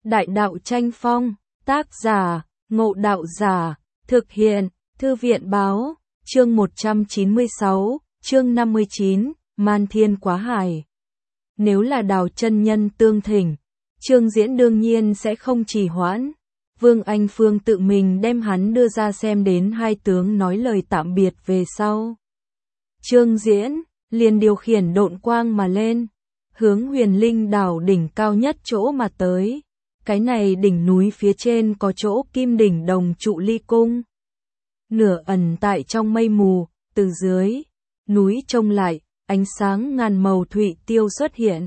Đại đạo tranh phong, tác giả, Ngộ Đạo Giả, thực hiện, Thư viện báo, chương 196, chương 59, Man Thiên Quá Hải. Nếu là Đào chân nhân tương thỉnh, Trương Diễn đương nhiên sẽ không trì hoãn. Vương Anh Phương tự mình đem hắn đưa ra xem đến hai tướng nói lời tạm biệt về sau. Trương Diễn liền điều khiển độn quang mà lên, hướng Huyền Linh đảo đỉnh cao nhất chỗ mà tới. Cái này đỉnh núi phía trên có chỗ kim đỉnh đồng trụ ly cung. Nửa ẩn tại trong mây mù, từ dưới núi trông lại, ánh sáng ngàn màu thủy tiêu xuất hiện.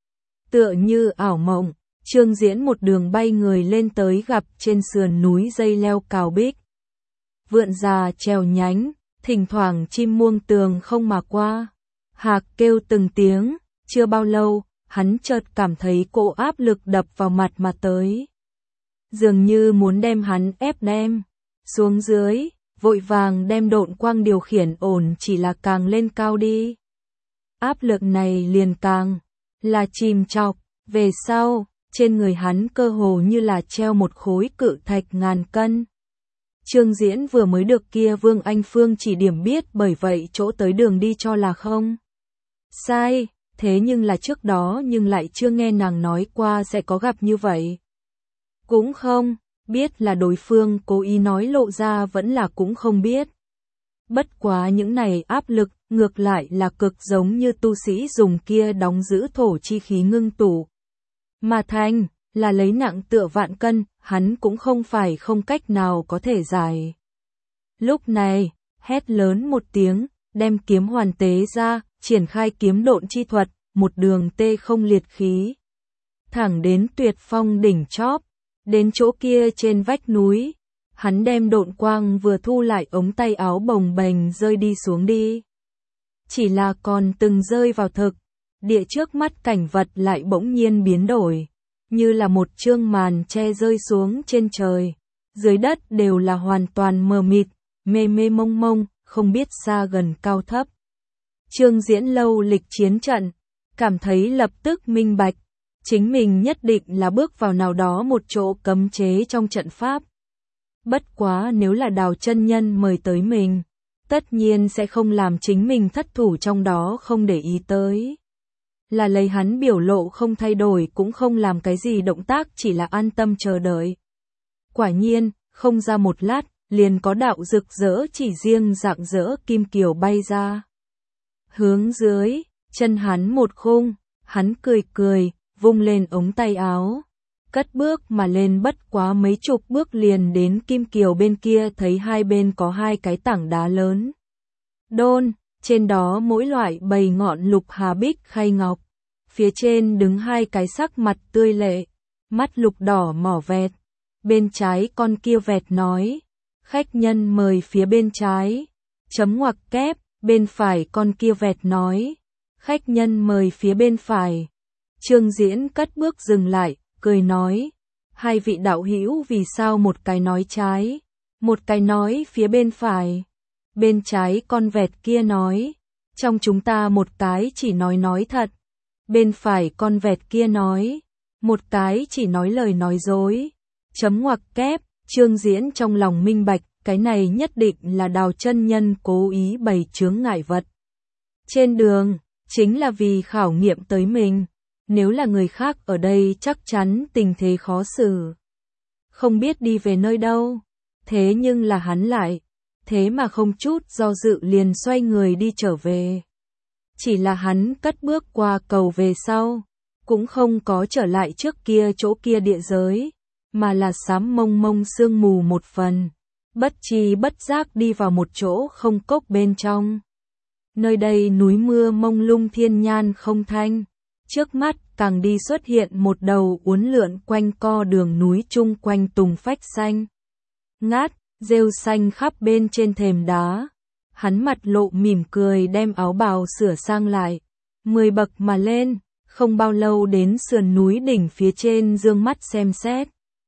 Tựa như ảo mộng, Trương Diễn một đường bay người lên tới gặp trên sườn núi dây leo cào bích. Vượn già trèo nhánh, thỉnh thoảng chim muông tường không mà qua. Hạc kêu từng tiếng, chưa bao lâu, hắn chợt cảm thấy cỗ áp lực đập vào mặt mà tới. Dường như muốn đem hắn ép đem xuống dưới, vội vàng đem độn quang điều khiển ổn chỉ là càng lên cao đi. Áp lực này liền càng là chìm chọc, về sau, trên người hắn cơ hồ như là treo một khối cự thạch ngàn cân. Trương Diễn vừa mới được kia Vương Anh Phương chỉ điểm biết, bởi vậy chỗ tới đường đi cho là không sai, thế nhưng là trước đó nhưng lại chưa nghe nàng nói qua sẽ có gặp như vậy. Cũng không biết là đối phương cố ý nói lộ ra, vẫn là cũng không biết. Bất quá những này áp lực ngược lại là cực giống như tu sĩ dùng kia đóng giữ thổ chi khí ngưng tụ mà thành, là lấy nặng tựa vạn cân, hắn cũng không phải không cách nào có thể giải. Lúc này, hét lớn một tiếng, đem kiếm hoàn tế ra, triển khai kiếm độn chi thuật, một đường tê không liệt khí. Thẳng đến Tuyệt Phong đỉnh chóp, đến chỗ kia trên vách núi, hắn đem độn quang vừa thu lại, ống tay áo bồng bềnh rơi đi xuống đi. Chỉ là còn từng rơi vào thực địa, trước mắt cảnh vật lại bỗng nhiên biến đổi, như là một chương màn che rơi xuống trên trời. Dưới đất đều là hoàn toàn mờ mịt, mê mê mông mông, không biết xa gần cao thấp. Trương Diễn lâu lịch chiến trận, cảm thấy lập tức minh bạch, chính mình nhất định là bước vào nào đó một chỗ cấm chế trong trận pháp. Bất quá nếu là Đào chân nhân mời tới mình, tất nhiên sẽ không làm chính mình thất thủ trong đó, không để ý tới. Là lấy hắn biểu lộ không thay đổi, cũng không làm cái gì động tác, chỉ là an tâm chờ đợi. Quả nhiên, không ra một lát, liền có đạo rực rỡ chỉ riêng rạng rỡ kim kiều bay ra. Hướng dưới, chân hắn một khung, hắn cười cười, vung lên ống tay áo. Cất bước mà lên, bất quá mấy chục bước liền đến kim kiều bên kia, thấy hai bên có hai cái tảng đá lớn. Đôn, trên đó mỗi loại bầy ngọn lục hà bích khay ngọc. Phía trên đứng hai cái sắc mặt tươi lệ, mắt lục đỏ mỏ vẹt. Bên trái con kia vẹt nói, khách nhân mời phía bên trái. Chấm ngoặc kép, bên phải con kia vẹt nói, khách nhân mời phía bên phải. Trương Diễn cất bước dừng lại, cười nói, hai vị đạo hữu vì sao một cái nói trái, một cái nói phía bên phải. Bên trái con vẹt kia nói, trong chúng ta một cái chỉ nói thật. Bên phải con vẹt kia nói, một cái chỉ nói lời nói dối. Chấm ngoặc kép, Trương Diễn trong lòng minh bạch, cái này nhất định là Đào chân nhân cố ý bày chướng ngại vật trên đường, chính là vì khảo nghiệm tới mình. Nếu là người khác ở đây chắc chắn tình thế khó xử, không biết đi về nơi đâu. Thế nhưng là hắn lại, thế mà không chút do dự liền xoay người đi trở về. Chỉ là hắn cất bước qua cầu về sau, cũng không có trở lại trước kia chỗ kia địa giới, mà là xám mông mông sương mù một phần, bất tri bất giác đi vào một chỗ không cốc bên trong. Nơi đây núi mưa mông lung, thiên nhan không thanh, trước mắt càng đi xuất hiện một đầu uốn lượn quanh co đường núi, chung quanh tùng phách xanh ngát, rêu xanh khắp bên trên thềm đá. Hắn mặt lộ mỉm cười, đem áo bào sửa sang lại, 10 bậc mà lên, không bao lâu đến sườn núi đỉnh phía trên, dương mắt xem xét.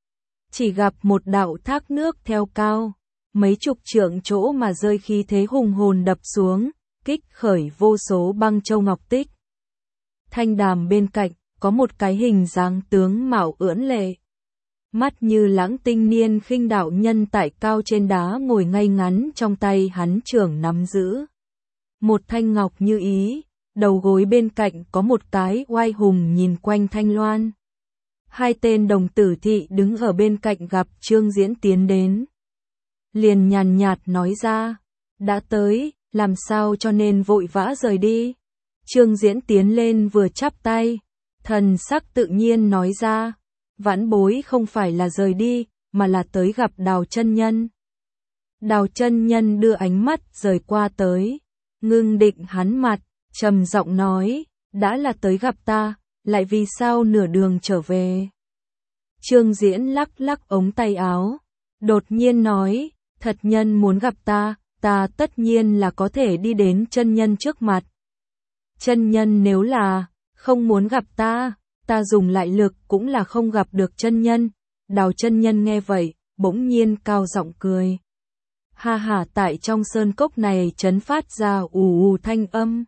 Chỉ gặp một đạo thác nước theo cao mấy chục trượng chỗ mà rơi, khí thế hùng hồn đập xuống, kích khởi vô số băng châu ngọc tích. Thanh đàm bên cạnh, có một cái hình dáng tướng mạo ưỡn lệ, mắt như lãng tinh niên khinh đạo nhân tại cao trên đá ngồi ngay ngắn, trong tay hắn trưởng nắm giữ một thanh ngọc như ý, đầu gối bên cạnh có một cái oai hùng nhìn quanh thanh loan. Hai tên đồng tử thị đứng ở bên cạnh gặp Trương Diễn tiến đến, liền nhàn nhạt nói ra, đã tới, làm sao cho nên vội vã rời đi. Trương Diễn tiến lên vừa chắp tay, thần sắc tự nhiên nói ra, vãn bối không phải là rời đi, mà là tới gặp Đào chân nhân. Đào chân nhân đưa ánh mắt rời qua tới, ngưng định hắn mặt, trầm giọng nói, đã là tới gặp ta, lại vì sao nửa đường trở về. Trương Diễn lắc lắc ống tay áo, đột nhiên nói, thật nhân muốn gặp ta, ta tất nhiên là có thể đi đến chân nhân trước mặt. Chân nhân nếu là không muốn gặp ta, ta dùng lại lực cũng là không gặp được chân nhân. Đào chân nhân nghe vậy, bỗng nhiên cao giọng cười. Ha ha, tại trong sơn cốc này chấn phát ra ù ù thanh âm.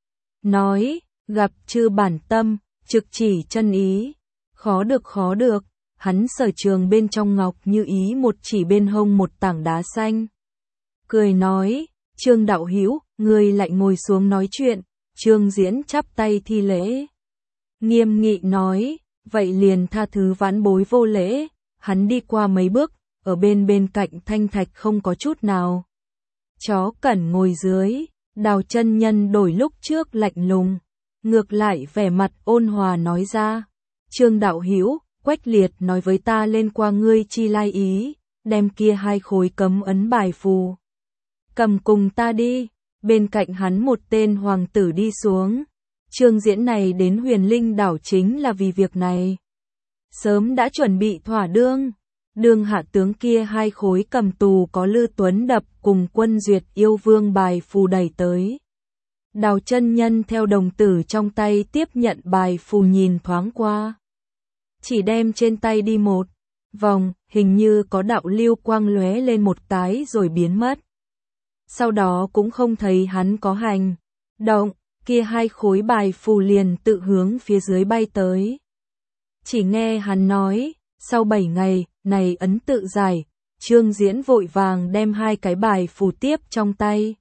Nói, gặp chư bản tâm, trực chỉ chân ý. Khó được, hắn sở trường bên trong ngọc như ý một chỉ bên hông một tảng đá xanh. Cười nói, Trương đạo hữu, ngươi lại ngồi xuống nói chuyện. Trương Diễn chắp tay thi lễ, nghiêm nghị nói, vậy liền tha thứ vãn bối vô lễ. Hắn đi qua mấy bước, ở bên cạnh thanh thạch không có chút nào chó cẩn ngồi dưới. Đào chân nhân đổi lúc trước lạnh lùng, ngược lại vẻ mặt ôn hòa nói ra, Trương đạo hữu, Quách Liệt nói với ta lên qua ngươi chi lai ý, đem kia hai khối cấm ấn bài phù cầm cùng ta đi. Bên cạnh hắn một tên hoàng tử đi xuống. Trương Diễn này đến Huyền Linh đảo chính là vì việc này, sớm đã chuẩn bị thỏa đương. Đương hạ tướng kia hai khối cầm tù có Lư Tuấn Đập cùng Quân Duyệt yêu vương bài phù đẩy tới. Đào chân nhân theo đồng tử trong tay tiếp nhận bài phù nhìn thoáng qua, chỉ đem trên tay đi một vòng, hình như có đạo lưu quang lóe lên một cái rồi biến mất. Sau đó cũng không thấy hắn có hành động, kia hai khối bài phù liền tự hướng phía dưới bay tới. Chỉ nghe hắn nói, sau 7 ngày, này ấn tự giải. Trương Diễn vội vàng đem hai cái bài phù tiếp trong tay,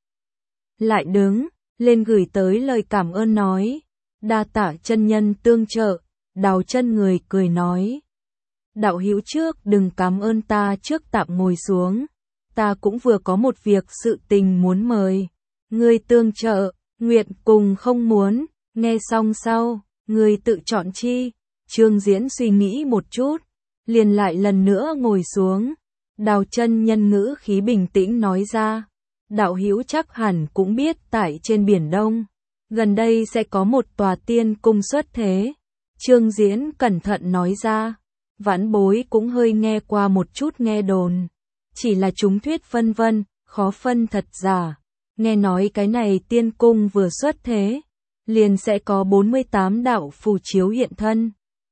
lại đứng lên gửi tới lời cảm ơn nói, đa tạ chân nhân tương trợ. Đào chân người cười nói, đạo hữu trước đừng cảm ơn ta, trước tạm ngồi xuống, ta cũng vừa có một việc sự tình muốn mời ngươi tương trợ. Nguyện cùng không muốn, nghe xong sau, ngươi tự chọn chi. Trương Diễn suy nghĩ một chút, liền lại lần nữa ngồi xuống. Đào chân nhân ngữ khí bình tĩnh nói ra, đạo hữu chắc hẳn cũng biết tại trên Biển Đông, gần đây sẽ có một tòa tiên cung xuất thế. Trương Diễn cẩn thận nói ra, vãn bối cũng hơi nghe qua một chút nghe đồn, chỉ là chúng thuyết phân vân, khó phân thật giả. Nghe nói cái này tiên cung vừa xuất thế, liền sẽ có 48 đạo phù chiếu hiện thân.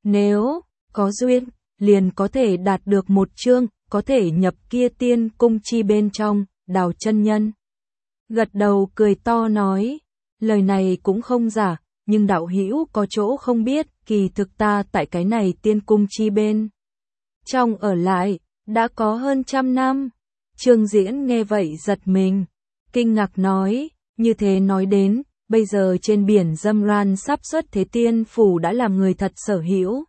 Nếu có duyên, liền có thể đạt được một chương, có thể nhập kia tiên cung chi bên trong. Đào chân nhân gật đầu cười to nói, lời này cũng không giả, nhưng đạo hữu có chỗ không biết, kỳ thực ta tại cái này tiên cung chi bên trong ở lại, đã có hơn 100 năm. Trương Diễn nghe vậy giật mình, kinh ngạc nói, như thế nói đến, bây giờ trên biển Dâm Ran sắp xuất thế tiên phủ đã làm người thật sở hữu.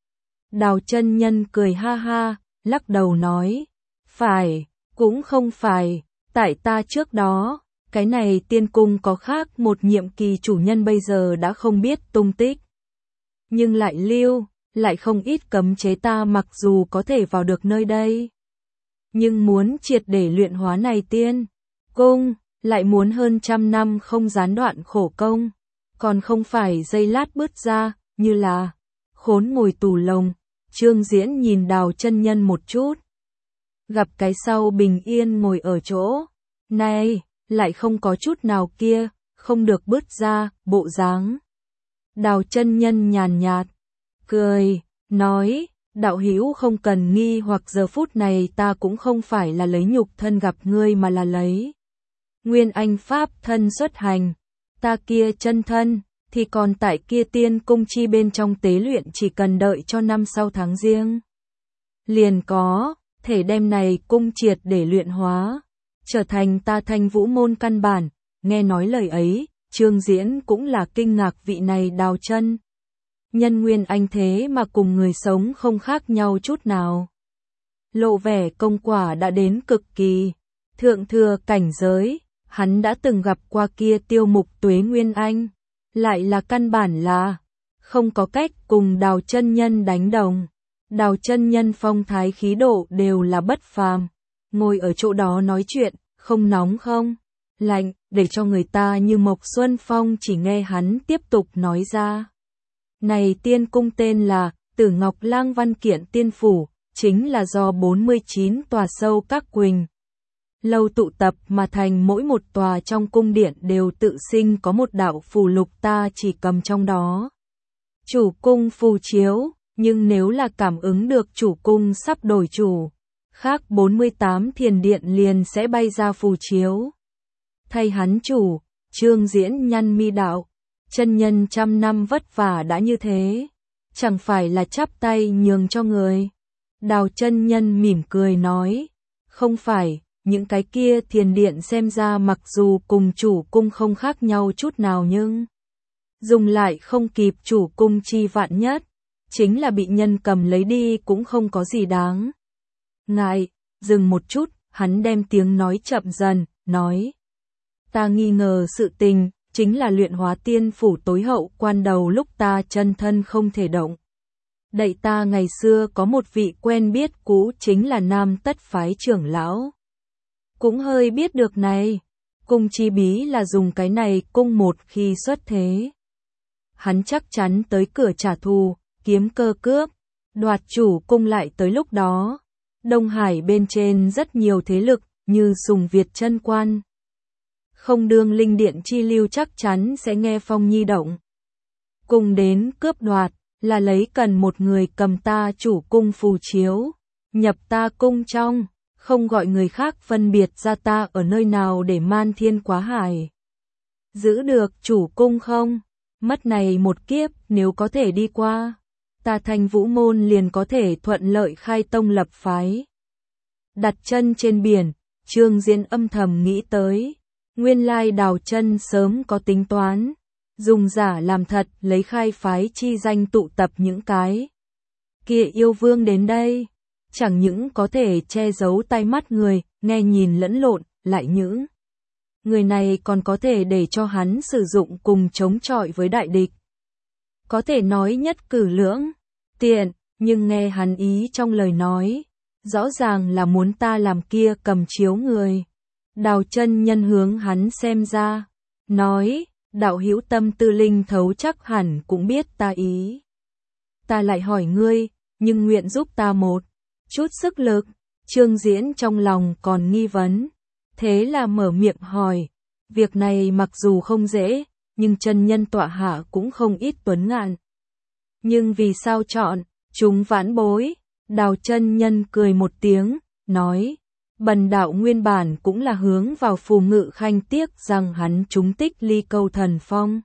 Đào chân nhân cười ha ha, lắc đầu nói, phải, cũng không phải, tại ta trước đó, cái này tiên cung có khác một nhiệm kỳ chủ nhân bây giờ đã không biết tung tích. Nhưng lại lưu, lại không ít cấm chế, ta mặc dù có thể vào được nơi đây, nhưng muốn triệt để luyện hóa này tiên cung, lại muốn hơn 100 năm không gián đoạn khổ công, còn không phải giây lát bứt ra, như là khốn ngồi tù lồng. Trương Diễn nhìn Đào chân nhân một chút, gặp cái sau bình yên ngồi ở chỗ này, lại không có chút nào kia không được bứt ra bộ dáng. Đào chân nhân nhàn nhạt cười, nói, đạo hữu không cần nghi hoặc, giờ phút này ta cũng không phải là lấy nhục thân gặp ngươi mà là lấy Nguyên Anh Pháp thân xuất hành. Ta kia chân thân thì còn tại kia tiên cung chi bên trong tế luyện, chỉ cần đợi cho năm sau tháng riêng liền có thể đem này cung triệt để luyện hóa, trở thành ta Thanh Vũ môn căn bản. Nghe nói lời ấy, Trương Diễn cũng là kinh ngạc vị này Đào chân nhân nguyên anh thế mà cùng người sống không khác nhau chút nào. Lộ vẻ công quả đã đến cực kỳ thượng thừa cảnh giới, hắn đã từng gặp qua kia Tiêu Mục Tuế nguyên anh, lại là căn bản là không có cách cùng Đào chân nhân đánh đồng. Đào chân nhân phong thái khí độ đều là bất phàm, ngồi ở chỗ đó nói chuyện, không nóng không lạnh, để cho người ta như Mộc Xuân Phong chỉ nghe hắn tiếp tục nói ra. Này tiên cung tên là Tử Ngọc Lang Văn Kiện Tiên Phủ, chính là do 49 tòa sâu các quỳnh lâu tụ tập mà thành, mỗi một tòa trong cung điện đều tự sinh có một đạo phù lục ta chỉ cầm trong đó. Chủ cung phù chiếu, nhưng nếu là cảm ứng được chủ cung sắp đổi chủ, khác 48 thiền điện liền sẽ bay ra phù chiếu. Thay hắn chủ, Trương Diễn nhăn mi đạo, chân nhân trăm năm vất vả đã như thế, chẳng phải là chắp tay nhường cho người. Đào chân nhân mỉm cười nói, không phải, những cái kia thiền điện xem ra mặc dù cùng chủ cung không khác nhau chút nào nhưng dùng lại không kịp chủ cung chi vạn nhất, chính là bị nhân cầm lấy đi cũng không có gì đáng ngại. Dừng một chút, hắn đem tiếng nói chậm dần, nói, ta nghi ngờ sự tình, chính là luyện hóa tiên phủ tối hậu quan đầu lúc ta chân thân không thể động. Đậy ta ngày xưa có một vị quen biết cũ chính là Nam Tất phái trưởng lão, cũng hơi biết được này, cung chi bí là dùng cái này cung một khi xuất thế. Hắn chắc chắn tới cửa trả thù, kiếm cơ cướp, đoạt chủ cung lại tới lúc đó. Đông Hải bên trên rất nhiều thế lực, như Sùng Việt chân quan. Không đương linh điện chi lưu chắc chắn sẽ nghe phong nhi động. Cùng đến cướp đoạt, là lấy cần một người cầm ta chủ cung phù chiếu, nhập ta cung trong, không gọi người khác phân biệt ra ta ở nơi nào để man thiên quá hải. Giữ được chủ cung không? Mất này một kiếp, nếu có thể đi qua, ta Thanh Vũ môn liền có thể thuận lợi khai tông lập phái. Đặt chân trên biển, Trương Diễn âm thầm nghĩ tới, nguyên lai Đào chân sớm có tính toán, dùng giả làm thật, lấy khai phái chi danh tụ tập những cái kia yêu vương đến đây, chẳng những có thể che giấu tai mắt người, nghe nhìn lẫn lộn, lại những người này còn có thể để cho hắn sử dụng cùng chống chọi với đại địch. Có thể nói nhất cử lưỡng tiện, nhưng nghe hắn ý trong lời nói, rõ ràng là muốn ta làm kia cầm chiếu người. Đào chân nhân hướng hắn xem ra, nói, đạo hữu tâm tư linh thấu chắc hẳn cũng biết ta ý. Ta lại hỏi ngươi, nhưng nguyện giúp ta một chút sức lực. Trương Diễn trong lòng còn nghi vấn, thế là mở miệng hỏi, việc này mặc dù không dễ, nhưng chân nhân tọa hạ cũng không ít tuấn ngạn. Nhưng vì sao chọn chúng vãn bối? Đào chân nhân cười một tiếng, nói, bần đạo nguyên bản cũng là hướng vào Phù Ngự Khanh, tiếc rằng hắn trúng tích ly câu thần phong.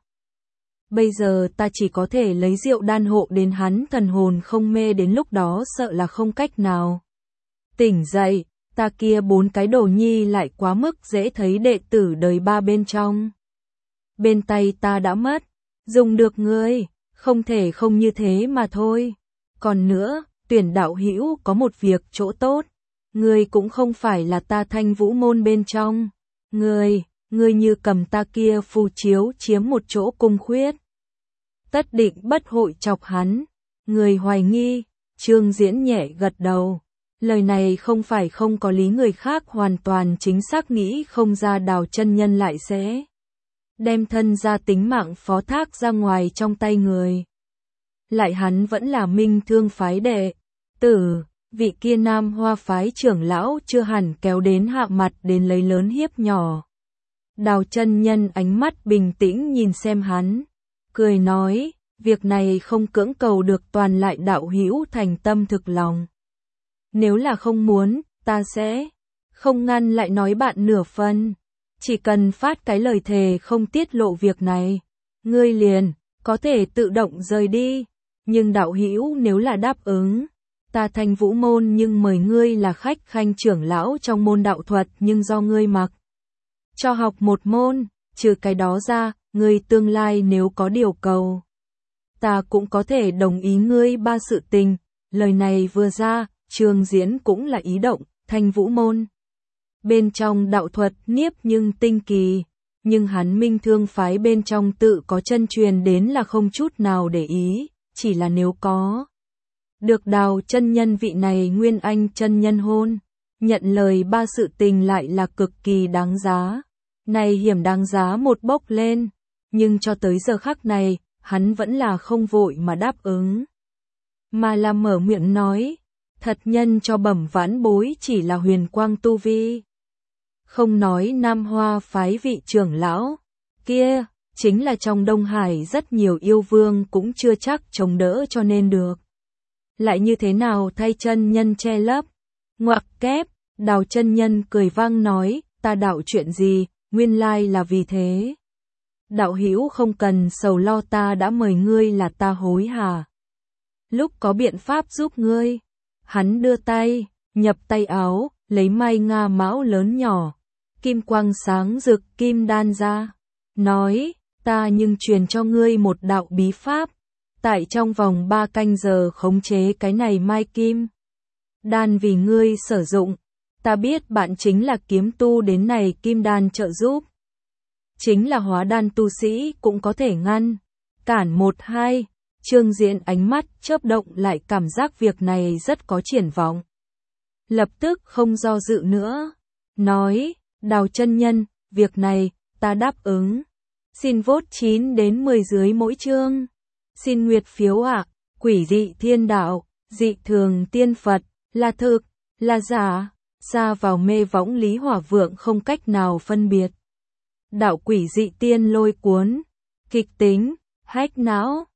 Bây giờ ta chỉ có thể lấy rượu đan hộ đến hắn thần hồn không mê, đến lúc đó sợ là không cách nào tỉnh dậy. Ta kia 4 cái đồ nhi lại quá mức dễ thấy, đệ tử đời 3 bên trong bên tay ta đã mất, dùng được ngươi, không thể không như thế mà thôi. Còn nữa, tuyển đạo hữu có một việc chỗ tốt, ngươi cũng không phải là ta Thanh Vũ môn bên trong, ngươi như cầm ta kia phù chiếu chiếm một chỗ cung khuyết, tất định bất hội chọc hắn. Người hoài nghi, Trương Diễn nhẹ gật đầu. Lời này không phải không có lý, người khác hoàn toàn chính xác nghĩ không ra Đào chân nhân lại sẽ đem thân ra tính mạng phó thác ra ngoài trong tay người. Lại hắn vẫn là Minh Thương phái đệ tử, vị kia Nam Hoa phái trưởng lão chưa hẳn kéo đến hạ mặt đến lấy lớn hiếp nhỏ. Đào chân nhân ánh mắt bình tĩnh nhìn xem hắn, cười nói, việc này không cưỡng cầu được, toàn lại đạo hữu thành tâm thực lòng. Nếu là không muốn, ta sẽ không ngăn lại nói bạn nửa phân. Chỉ cần phát cái lời thề không tiết lộ việc này, ngươi liền có thể tự động rời đi. Nhưng đạo hữu nếu là đáp ứng, Ta Thanh Vũ môn nhưng mời ngươi là khách khanh trưởng lão trong môn đạo thuật, nhưng do ngươi mặc cho học một môn, trừ cái đó ra, ngươi tương lai nếu có điều cầu, ta cũng có thể đồng ý ngươi ba sự tình. Lời này vừa ra, Trương Diễn cũng là ý động. Thanh Vũ môn bên trong đạo thuật niếp nhưng tinh kỳ, nhưng hắn Minh Thương phái bên trong tự có chân truyền đến là không chút nào để ý, chỉ là nếu có được Đào chân nhân vị này Nguyên Anh chân nhân hôn, nhận lời ba sự tình lại là cực kỳ đáng giá. Này hiểm đáng giá một bốc lên, nhưng cho tới giờ khắc này, hắn vẫn là không vội mà đáp ứng, mà là mở miệng nói, thật nhân cho bẩm vãn bối chỉ là huyền quang tu vi. Không nói Nam Hoa phái vị trưởng lão kia, chính là trong Đông Hải rất nhiều yêu vương cũng chưa chắc chống đỡ cho nên được. Lại như thế nào thay chân nhân che lấp? Ngoặc kép, Đào chân nhân cười vang nói, ta đạo chuyện gì, nguyên lai là vì thế. Đạo hữu không cần sầu lo, ta đã mời ngươi là ta hối hả. Lúc có biện pháp giúp ngươi. Hắn đưa tay, nhập tay áo, lấy mai nga mão lớn nhỏ, kim quang sáng rực kim đan ra, nói, ta nhưng truyền cho ngươi một đạo bí pháp, tại trong vòng 3 canh giờ khống chế cái này mai kim đan vì ngươi sử dụng. Ta biết bạn chính là kiếm tu, đến này kim đan trợ giúp, chính là hóa đan tu sĩ cũng có thể ngăn cản 1-2. Trương Diễn ánh mắt chớp động, lại cảm giác việc này rất có triển vọng. Lập tức không do dự nữa, nói, Đào chân nhân, việc này, ta đáp ứng. Xin vote 9 đến 10 dưới mỗi chương. Xin nguyệt phiếu ạ. Quỷ dị thiên đạo, dị thường tiên Phật, là thực, là giả, xa vào mê võng Lý Hỏa Vượng không cách nào phân biệt. Đạo quỷ dị tiên lôi cuốn, kịch tính, hách não.